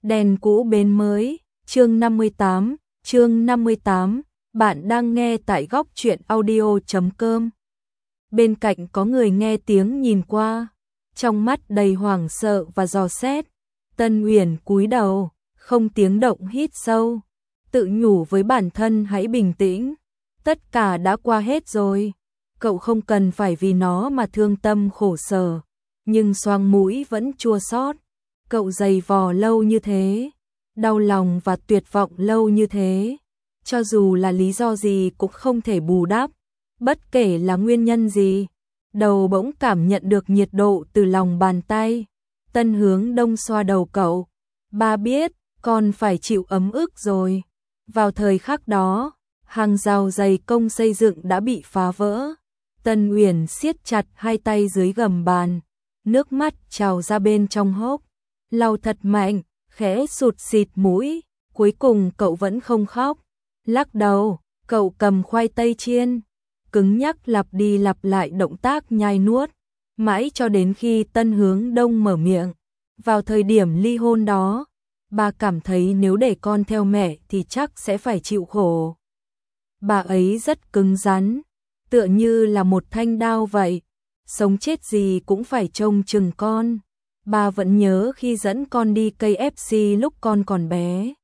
Đèn cũ bến mới, chương 58, bạn đang nghe tại góc truyện audio.com. Bên cạnh có người nghe tiếng nhìn qua, trong mắt đầy hoảng sợ và dò xét. Tân Uyển cúi đầu, không tiếng động hít sâu, tự nhủ với bản thân hãy bình tĩnh, tất cả đã qua hết rồi. Cậu không cần phải vì nó mà thương tâm khổ sở, nhưng xoang mũi vẫn chua xót. Cậu giày vò lâu như thế, đau lòng và tuyệt vọng lâu như thế, cho dù là lý do gì cũng không thể bù đắp, bất kể là nguyên nhân gì. Đầu bỗng cảm nhận được nhiệt độ từ lòng bàn tay. Tân Hướng Đông xoa đầu cậu. Ba biết, con phải chịu ấm ức rồi. Vào thời khắc đó, hàng rào dày công xây dựng đã bị phá vỡ. Tân Uyển siết chặt hai tay dưới gầm bàn, nước mắt trào ra bên trong hốc. Lau thật mạnh, khẽ sụt xịt mũi, cuối cùng cậu vẫn không khóc. Lắc đầu, cậu cầm khoai tây chiên, cứng nhắc lặp đi lặp lại động tác nhai nuốt, mãi cho đến khi Tân Hướng Đông mở miệng. Vào thời điểm ly hôn đó, bà cảm thấy nếu để con theo mẹ thì chắc sẽ phải chịu khổ. Bà ấy rất cứng rắn, tựa như là một thanh đao vậy, sống chết gì cũng phải trông chừng con. Bà vẫn nhớ khi dẫn con đi KFC lúc con còn bé.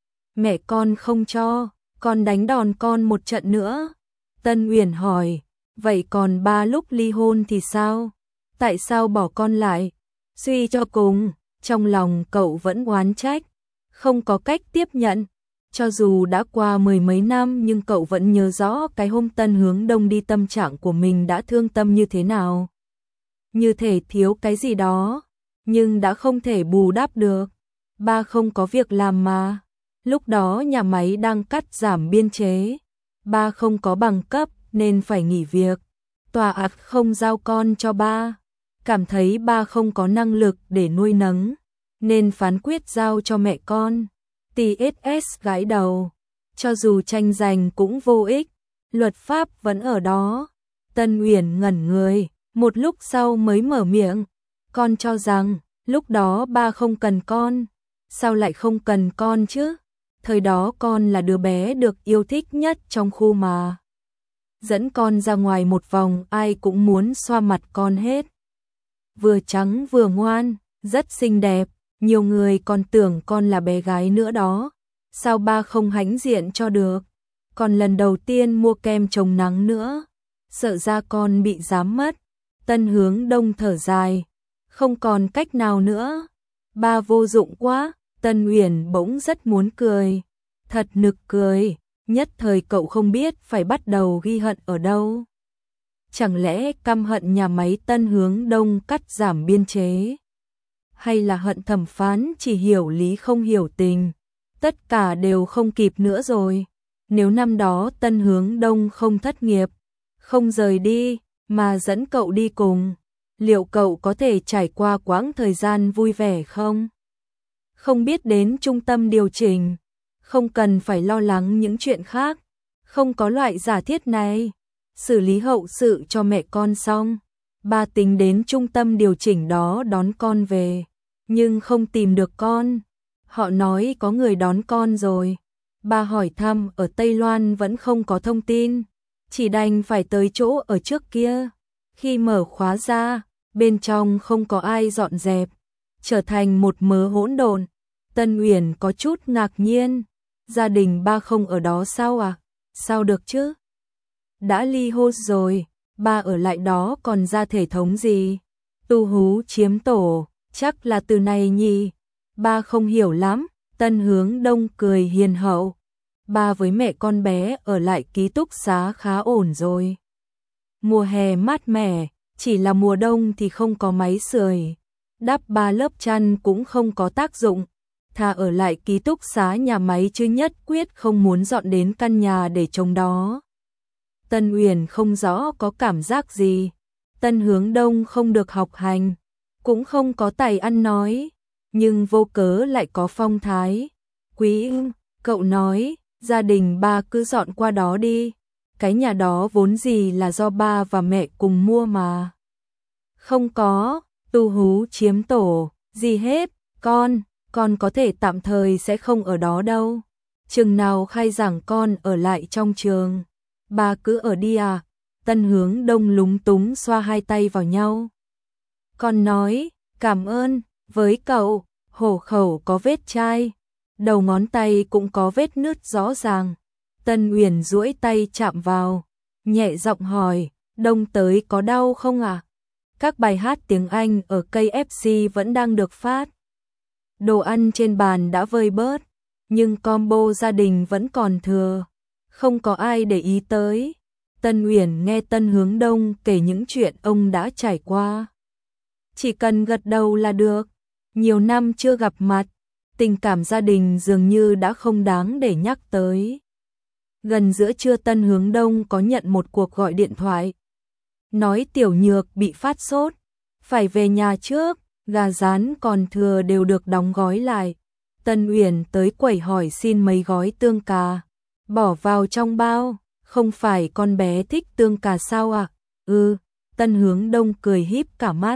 Mẹ con không cho, con đánh đòn con một trận nữa. Tân Uyển hỏi, vậy còn ba lúc ly hôn thì sao? Tại sao bỏ con lại? Suy cho cùng, trong lòng cậu vẫn oán trách, không có cách tiếp nhận. Cho dù đã qua mười mấy năm nhưng cậu vẫn nhớ rõ cái hôm Tân Hướng Đông đi tâm trạng của mình đã thương tâm như thế nào. Như thể thiếu cái gì đó, nhưng đã không thể bù đắp được. Ba không có việc làm mà. Lúc đó nhà máy đang cắt giảm biên chế. Ba không có bằng cấp nên phải nghỉ việc. Tòa án không giao con cho ba. Cảm thấy ba không có năng lực để nuôi nấng, nên phán quyết giao cho mẹ con. TSS gãi đầu. Cho dù tranh giành cũng vô ích. Luật pháp vẫn ở đó. Tân Uyển ngẩn người, một lúc sau mới mở miệng. Con cho rằng, lúc đó ba không cần con. Sao lại không cần con chứ? Thời đó con là đứa bé được yêu thích nhất trong khu mà. Dẫn con ra ngoài một vòng ai cũng muốn xoa mặt con hết. Vừa trắng vừa ngoan, rất xinh đẹp, nhiều người còn tưởng con là bé gái nữa đó. Sao ba không hãnh diện cho được? Còn lần đầu tiên mua kem chống nắng nữa, sợ da con bị rám mất. Tân Hướng Đông thở dài, không còn cách nào nữa. Ba vô dụng quá. Tân Uyển bỗng rất muốn cười, thật nực cười, nhất thời cậu không biết phải bắt đầu ghi hận ở đâu. Chẳng lẽ căm hận nhà máy Tân Hướng Đông cắt giảm biên chế? Hay là hận thẩm phán chỉ hiểu lý không hiểu tình? Tất cả đều không kịp nữa rồi. Nếu năm đó Tân Hướng Đông không thất nghiệp, không rời đi, mà dẫn cậu đi cùng, liệu cậu có thể trải qua quãng thời gian vui vẻ không? Không biết đến trung tâm điều chỉnh, không cần phải lo lắng những chuyện khác, không có loại giả thiết này. Xử lý hậu sự cho mẹ con xong, ba tính đến trung tâm điều chỉnh đó đón con về, nhưng không tìm được con. Họ nói có người đón con rồi. Ba hỏi thăm ở Tây Loan vẫn không có thông tin, chỉ đành phải tới chỗ ở trước kia. Khi mở khóa ra, bên trong không có ai dọn dẹp, trở thành một mớ hỗn độn. Tân Uyển có chút ngạc nhiên, gia đình ba không ở đó sao à? Sao được chứ? Đã ly hôn rồi, ba ở lại đó còn ra thể thống gì? Tu hú chiếm tổ, chắc là từ này nhỉ? Ba không hiểu lắm. Tân Hướng Đông cười hiền hậu. Ba với mẹ con bé ở lại ký túc xá khá ổn rồi. Mùa hè mát mẻ, chỉ là mùa đông thì không có máy sưởi, đắp 3 lớp chăn cũng không có tác dụng. Thà ở lại ký túc xá nhà máy chứ nhất quyết không muốn dọn đến căn nhà để trông đó. Tân Uyển không rõ có cảm giác gì. Tân Hướng Đông không được học hành, cũng không có tài ăn nói, nhưng vô cớ lại có phong thái. Quý, cậu nói, gia đình ba cứ dọn qua đó đi. Cái nhà đó vốn gì là do ba và mẹ cùng mua mà. Không có, tu hú chiếm tổ, gì hết, con, con có thể tạm thời sẽ không ở đó đâu. Chừng nào khai giảng con ở lại trong trường. Bà cứ ở đi à? Tân Hướng Đông lúng túng xoa hai tay vào nhau. Con nói, cảm ơn, với cậu, hổ khẩu có vết chai, đầu ngón tay cũng có vết nứt rõ ràng. Tân Uyển duỗi tay chạm vào, nhẹ giọng hỏi, Đông tới có đau không à? Các bài hát tiếng Anh ở KFC vẫn đang được phát. Đồ ăn trên bàn đã vơi bớt, nhưng combo gia đình vẫn còn thừa, không có ai để ý tới. Tân Uyển nghe Tân Hướng Đông kể những chuyện ông đã trải qua. Chỉ cần gật đầu là được. Nhiều năm chưa gặp mặt, tình cảm gia đình dường như đã không đáng để nhắc tới. Gần giữa trưa Tân Hướng Đông có nhận một cuộc gọi điện thoại. Nói Tiểu Nhược bị phát sốt, phải về nhà trước, gà rán còn thừa đều được đóng gói lại. Tân Uyển tới quầy hỏi xin mấy gói tương cà, bỏ vào trong bao. Không phải con bé thích tương cà sao à? Tân Hướng Đông cười híp cả mắt.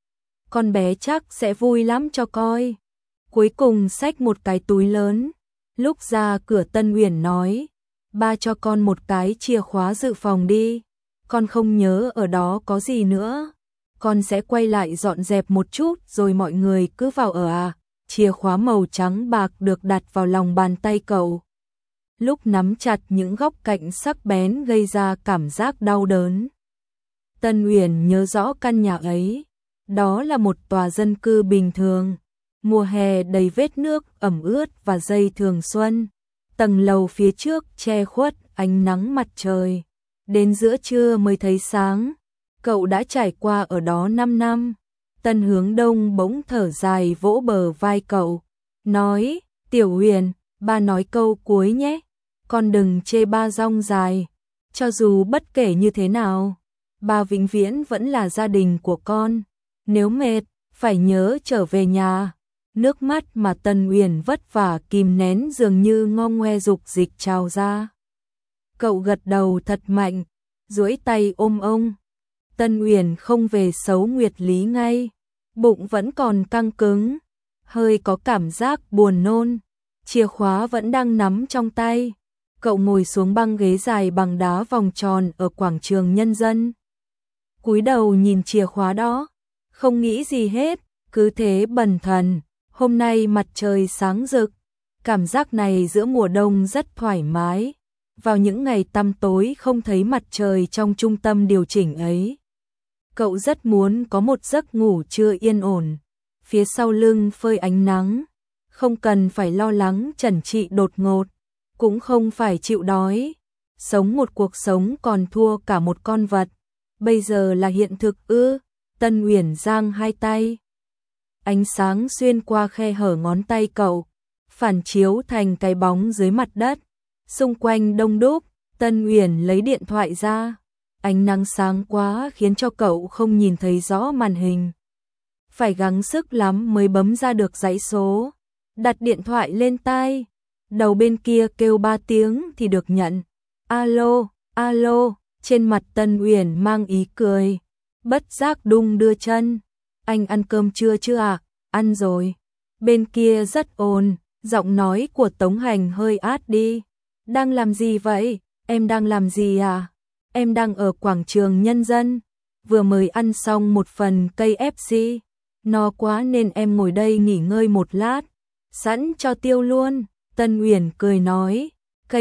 Con bé chắc sẽ vui lắm cho coi. Cuối cùng xách một cái túi lớn. Lúc ra cửa Tân Uyển nói, ba cho con một cái chìa khóa dự phòng đi. Con không nhớ ở đó có gì nữa. Con sẽ quay lại dọn dẹp một chút rồi mọi người cứ vào ở à. Chìa khóa màu trắng bạc được đặt vào lòng bàn tay cậu. Lúc nắm chặt những góc cạnh sắc bén gây ra cảm giác đau đớn. Tân Uyển nhớ rõ căn nhà ấy. Đó là một tòa dân cư bình thường. Mùa hè đầy vết nước ẩm ướt và dây thường xuân. Tầng lầu phía trước che khuất ánh nắng mặt trời. Đến giữa trưa mới thấy sáng. Cậu đã trải qua ở đó 5 năm. Tân Hướng Đông bỗng thở dài vỗ bờ vai cậu. Nói, Tiểu Uyển, ba nói câu cuối nhé. Con đừng chê ba dong dài. Cho dù bất kể như thế nào, ba vĩnh viễn vẫn là gia đình của con. Nếu mệt, phải nhớ trở về nhà. Nước mắt mà Tân Uyển vất vả kìm nén dường như ngong ngoe dục dịch trào ra. Cậu gật đầu thật mạnh, duỗi tay ôm ông. Tân Uyển không về xấu Nguyệt Lý ngay. Bụng vẫn còn căng cứng, hơi có cảm giác buồn nôn. Chìa khóa vẫn đang nắm trong tay. Cậu ngồi xuống băng ghế dài bằng đá vòng tròn ở quảng trường Nhân dân. Cúi đầu nhìn chìa khóa đó, không nghĩ gì hết, cứ thế bần thần. Hôm nay mặt trời sáng rực, cảm giác này giữa mùa đông rất thoải mái. Vào những ngày tăm tối không thấy mặt trời trong trung tâm điều chỉnh ấy. Cậu rất muốn có một giấc ngủ trưa yên ổn, phía sau lưng phơi ánh nắng, không cần phải lo lắng trần trị đột ngột, cũng không phải chịu đói. Sống một cuộc sống còn thua cả một con vật. Bây giờ là hiện thực ư? Tân Uyển giang hai tay. Ánh sáng xuyên qua khe hở ngón tay cậu, phản chiếu thành cái bóng dưới mặt đất. Xung quanh đông đúc, Tân Uyển lấy điện thoại ra. Ánh nắng sáng quá khiến cho cậu không nhìn thấy rõ màn hình. Phải gắng sức lắm mới bấm ra được dãy số. Đặt điện thoại lên tai. Đầu bên kia kêu 3 tiếng thì được nhận. Alo, alo, trên mặt Tân Uyển mang ý cười. Bất giác đung đưa chân. Anh ăn cơm chưa à? Ăn rồi. Bên kia rất ồn, giọng nói của Tống Hành hơi át đi. Đang làm gì vậy? Em đang làm gì à? Em đang ở quảng trường Nhân dân. Vừa mới ăn xong một phần KFC. No quá nên em ngồi đây nghỉ ngơi một lát. Sẵn cho tiêu luôn. Tân Uyển cười nói.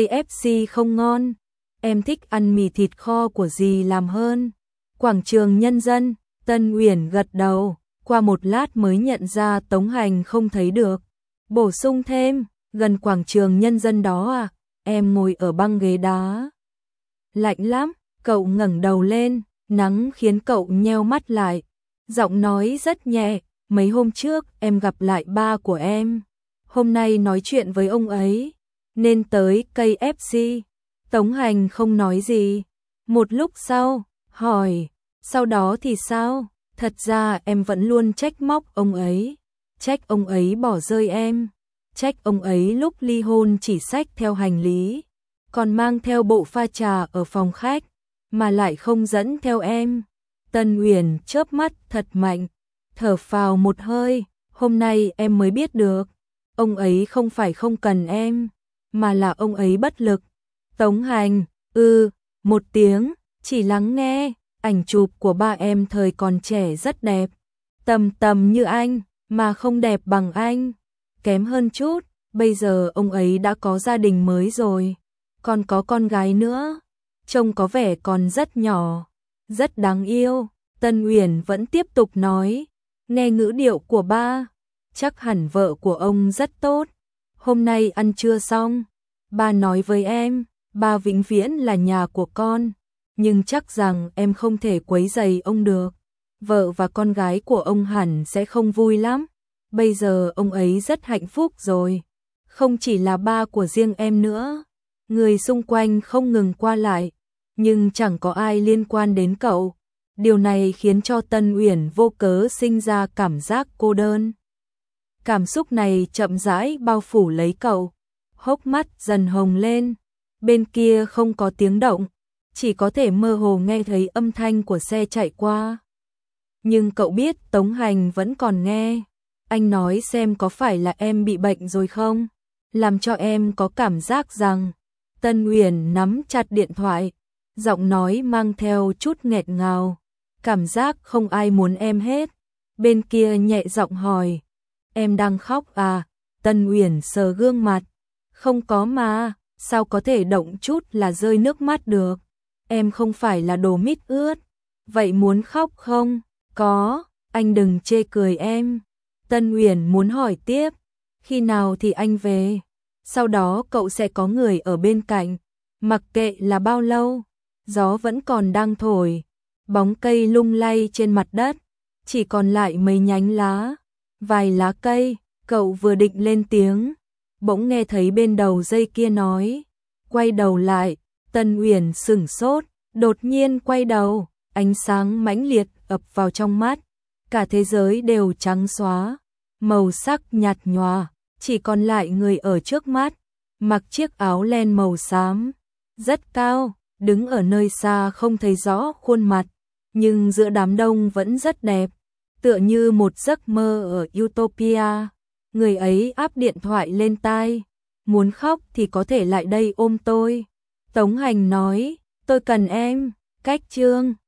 KFC không ngon. Em thích ăn mì thịt kho của dì làm hơn. Quảng trường Nhân dân. Tân Uyển gật đầu. Qua một lát mới nhận ra Tống Hành không thấy được. Bổ sung thêm. Gần quảng trường Nhân dân đó à? Em ngồi ở băng ghế đá. Lạnh lắm. Cậu ngẩng đầu lên. Nắng khiến cậu nheo mắt lại. Giọng nói rất nhẹ. Mấy hôm trước em gặp lại ba của em. Hôm nay nói chuyện với ông ấy. Nên tới KFC. Tống Hành không nói gì. Một lúc sau, hỏi. Sau đó thì sao? Thật ra em vẫn luôn trách móc ông ấy. Trách ông ấy bỏ rơi em. Trách ông ấy lúc ly hôn chỉ xách theo hành lý. Còn mang theo bộ pha trà ở phòng khách. Mà lại không dẫn theo em. Tân Uyển chớp mắt thật mạnh. Thở phào một hơi. Hôm nay em mới biết được. ông ấy không phải không cần em, mà là ông ấy bất lực. Tống Hành, một tiếng, chỉ lắng nghe, ảnh chụp của ba em thời còn trẻ rất đẹp. Tầm tầm như anh, mà không đẹp bằng anh. Kém hơn chút, bây giờ ông ấy đã có gia đình mới rồi. Còn có con gái nữa, trông có vẻ còn rất nhỏ, rất đáng yêu. Tân Uyển vẫn tiếp tục nói, nghe ngữ điệu của ba, chắc hẳn vợ của ông rất tốt. Hôm nay ăn trưa xong, ba nói với em, ba vĩnh viễn là nhà của con, nhưng chắc rằng em không thể quấy rầy ông được. Vợ và con gái của ông hẳn sẽ không vui lắm. Bây giờ ông ấy rất hạnh phúc rồi, không chỉ là ba của riêng em nữa. Người xung quanh không ngừng qua lại, nhưng chẳng có ai liên quan đến cậu. Điều này khiến cho Tân Uyển vô cớ sinh ra cảm giác cô đơn. Cảm xúc này chậm rãi bao phủ lấy cậu, hốc mắt dần hồng lên. Bên kia không có tiếng động, chỉ có thể mơ hồ nghe thấy âm thanh của xe chạy qua. Nhưng cậu biết Tống Hành vẫn còn nghe. Anh nói xem có phải là em bị bệnh rồi không? Làm cho em có cảm giác rằng. Tân Uyển nắm chặt điện thoại, giọng nói mang theo chút nghẹt ngào. Cảm giác không ai muốn em hết. Bên kia nhẹ giọng hỏi, em đang khóc à? Tân Uyển sờ gương mặt, không có mà, sao có thể động chút là rơi nước mắt được? Em không phải là đồ mít ướt. Vậy muốn khóc không? Có, anh đừng chê cười em. Tân Uyển muốn hỏi tiếp, khi nào thì anh về? Sau đó cậu sẽ có người ở bên cạnh, mặc kệ là bao lâu. Gió vẫn còn đang thổi, bóng cây lung lay trên mặt đất, chỉ còn lại mấy nhánh lá, vài lá cây. Cậu vừa định lên tiếng, bỗng nghe thấy bên đầu dây kia nói. Quay đầu lại, Tân Uyển sửng sốt, đột nhiên quay đầu, ánh sáng mãnh liệt ập vào trong mắt. Cả thế giới đều trắng xóa, màu sắc nhạt nhòa, chỉ còn lại người ở trước mắt, mặc chiếc áo len màu xám, rất cao, đứng ở nơi xa không thấy rõ khuôn mặt, nhưng giữa đám đông vẫn rất đẹp, tựa như một giấc mơ ở Utopia. Người ấy áp điện thoại lên tai, muốn khóc thì có thể lại đây ôm tôi. Tống Hành nói, tôi cần em. Cách chương